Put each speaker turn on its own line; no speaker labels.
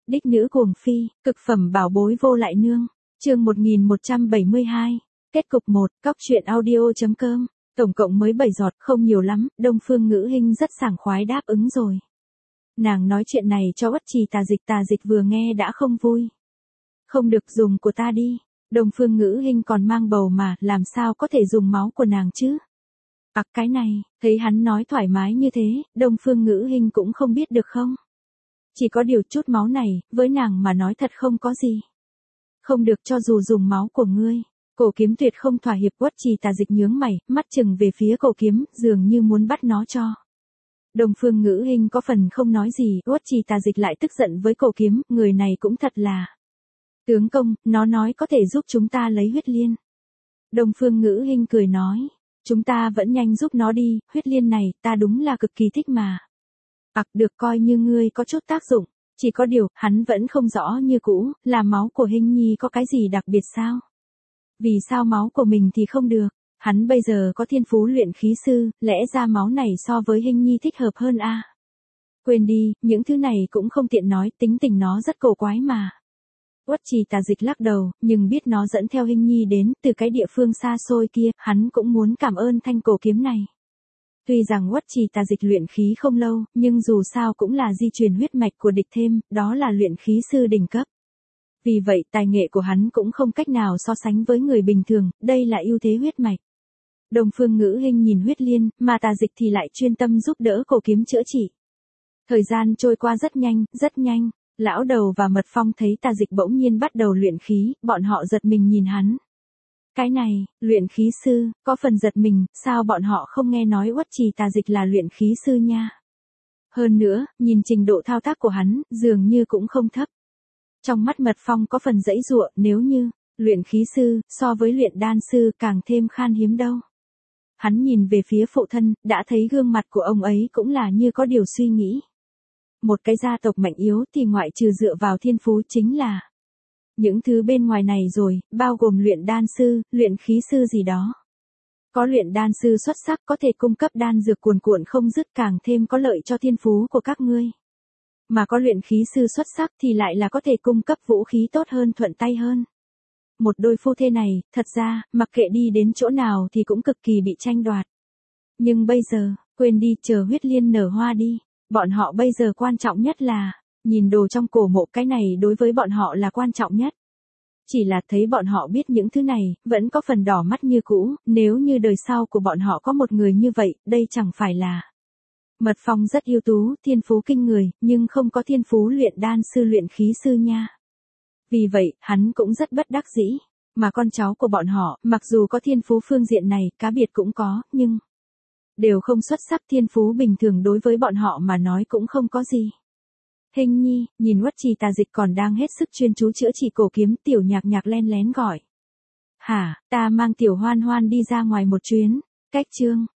Đích nữ cuồng phi, cực phẩm bảo bối vô lại nương. Chương 1172. Kết cục 1, cóc truyện audio.com. Tổng cộng mới 7 giọt, không nhiều lắm, Đông Phương Ngữ Hinh rất sảng khoái đáp ứng rồi. Nàng nói chuyện này cho Uất Trì Tà Dịch vừa nghe đã không vui. Không được dùng của ta đi, Đông Phương Ngữ Hinh còn mang bầu mà, làm sao có thể dùng máu của nàng chứ? Cái này, thấy hắn nói thoải mái như thế, Đông Phương Ngữ Hinh cũng không biết được không? Chỉ có điều chút máu này, với nàng mà nói thật không có gì. Không được cho dù dùng máu của ngươi. Cổ Kiếm tuyệt không thỏa hiệp. Uất Trì Tà Dịch nhướng mày, mắt chừng về phía Cổ Kiếm, dường như muốn bắt nó cho. Đông Phương Ngữ Hinh có phần không nói gì, Uất Trì Tà Dịch lại tức giận với Cổ Kiếm, người này cũng thật là. Tướng công, nó nói có thể giúp chúng ta lấy huyết liên. Đông Phương Ngữ Hinh cười nói, chúng ta vẫn nhanh giúp nó đi, huyết liên này, ta đúng là cực kỳ thích mà. Được coi như ngươi có chút tác dụng, chỉ có điều, hắn vẫn không rõ như cũ, là máu của Hinh Nhi có cái gì đặc biệt sao? Vì sao máu của mình thì không được? Hắn bây giờ có thiên phú luyện khí sư, lẽ ra máu này so với Hinh Nhi thích hợp hơn a. Quên đi, những thứ này cũng không tiện nói, tính tình nó rất cổ quái mà. Uất Trì Tà Dịch lắc đầu, nhưng biết nó dẫn theo Hinh Nhi đến, từ cái địa phương xa xôi kia, hắn cũng muốn cảm ơn thanh cổ kiếm này. Tuy rằng Uất Trì Tà Dịch luyện khí không lâu, nhưng dù sao cũng là di truyền huyết mạch của địch thêm, đó là luyện khí sư đỉnh cấp. Vì vậy, tài nghệ của hắn cũng không cách nào so sánh với người bình thường, đây là ưu thế huyết mạch. Đông Phương Ngữ Hinh nhìn huyết liên, mà Tà Dịch thì lại chuyên tâm giúp đỡ Cổ Kiếm chữa trị. Thời gian trôi qua rất nhanh, rất nhanh. Lão Đầu và Mật Phong thấy Tà Dịch bỗng nhiên bắt đầu luyện khí, bọn họ giật mình nhìn hắn. Cái này, luyện khí sư, có phần giật mình, sao bọn họ không nghe nói Uất Trì Tà Dịch là luyện khí sư nha. Hơn nữa, nhìn trình độ thao tác của hắn, dường như cũng không thấp. Trong mắt Mật Phong có phần dãy dụa, nếu như, luyện khí sư, so với luyện đan sư càng thêm khan hiếm đâu. Hắn nhìn về phía phụ thân, đã thấy gương mặt của ông ấy cũng là như có điều suy nghĩ. Một cái gia tộc mạnh yếu thì ngoại trừ dựa vào thiên phú chính là những thứ bên ngoài này rồi, bao gồm luyện đan sư, luyện khí sư gì đó. Có luyện đan sư xuất sắc có thể cung cấp đan dược cuồn cuộn không dứt, càng thêm có lợi cho thiên phú của các ngươi. Mà có luyện khí sư xuất sắc thì lại là có thể cung cấp vũ khí tốt hơn, thuận tay hơn. Một đôi phu thê này, thật ra, mặc kệ đi đến chỗ nào thì cũng cực kỳ bị tranh đoạt. Nhưng bây giờ, quên đi, chờ huyết liên nở hoa đi. Bọn họ bây giờ quan trọng nhất là, nhìn đồ trong cổ mộ, cái này đối với bọn họ là quan trọng nhất. Chỉ là thấy bọn họ biết những thứ này, vẫn có phần đỏ mắt như cũ, nếu như đời sau của bọn họ có một người như vậy, đây chẳng phải là. Mật Phong rất ưu tú, thiên phú kinh người, nhưng không có thiên phú luyện đan sư luyện khí sư nha. Vì vậy, hắn cũng rất bất đắc dĩ. Mà con cháu của bọn họ, mặc dù có thiên phú phương diện này, cá biệt cũng có, nhưng đều không xuất sắc, thiên phú bình thường đối với bọn họ mà nói cũng không có gì. Hinh Nhi, nhìn Uất Trì Tà Dịch còn đang hết sức chuyên chú chữa trị Cổ Kiếm, Tiểu Nhạc Nhạc len lén gọi. Hả, ta mang Tiểu Hoan Hoan đi ra ngoài một chuyến. Cách chương.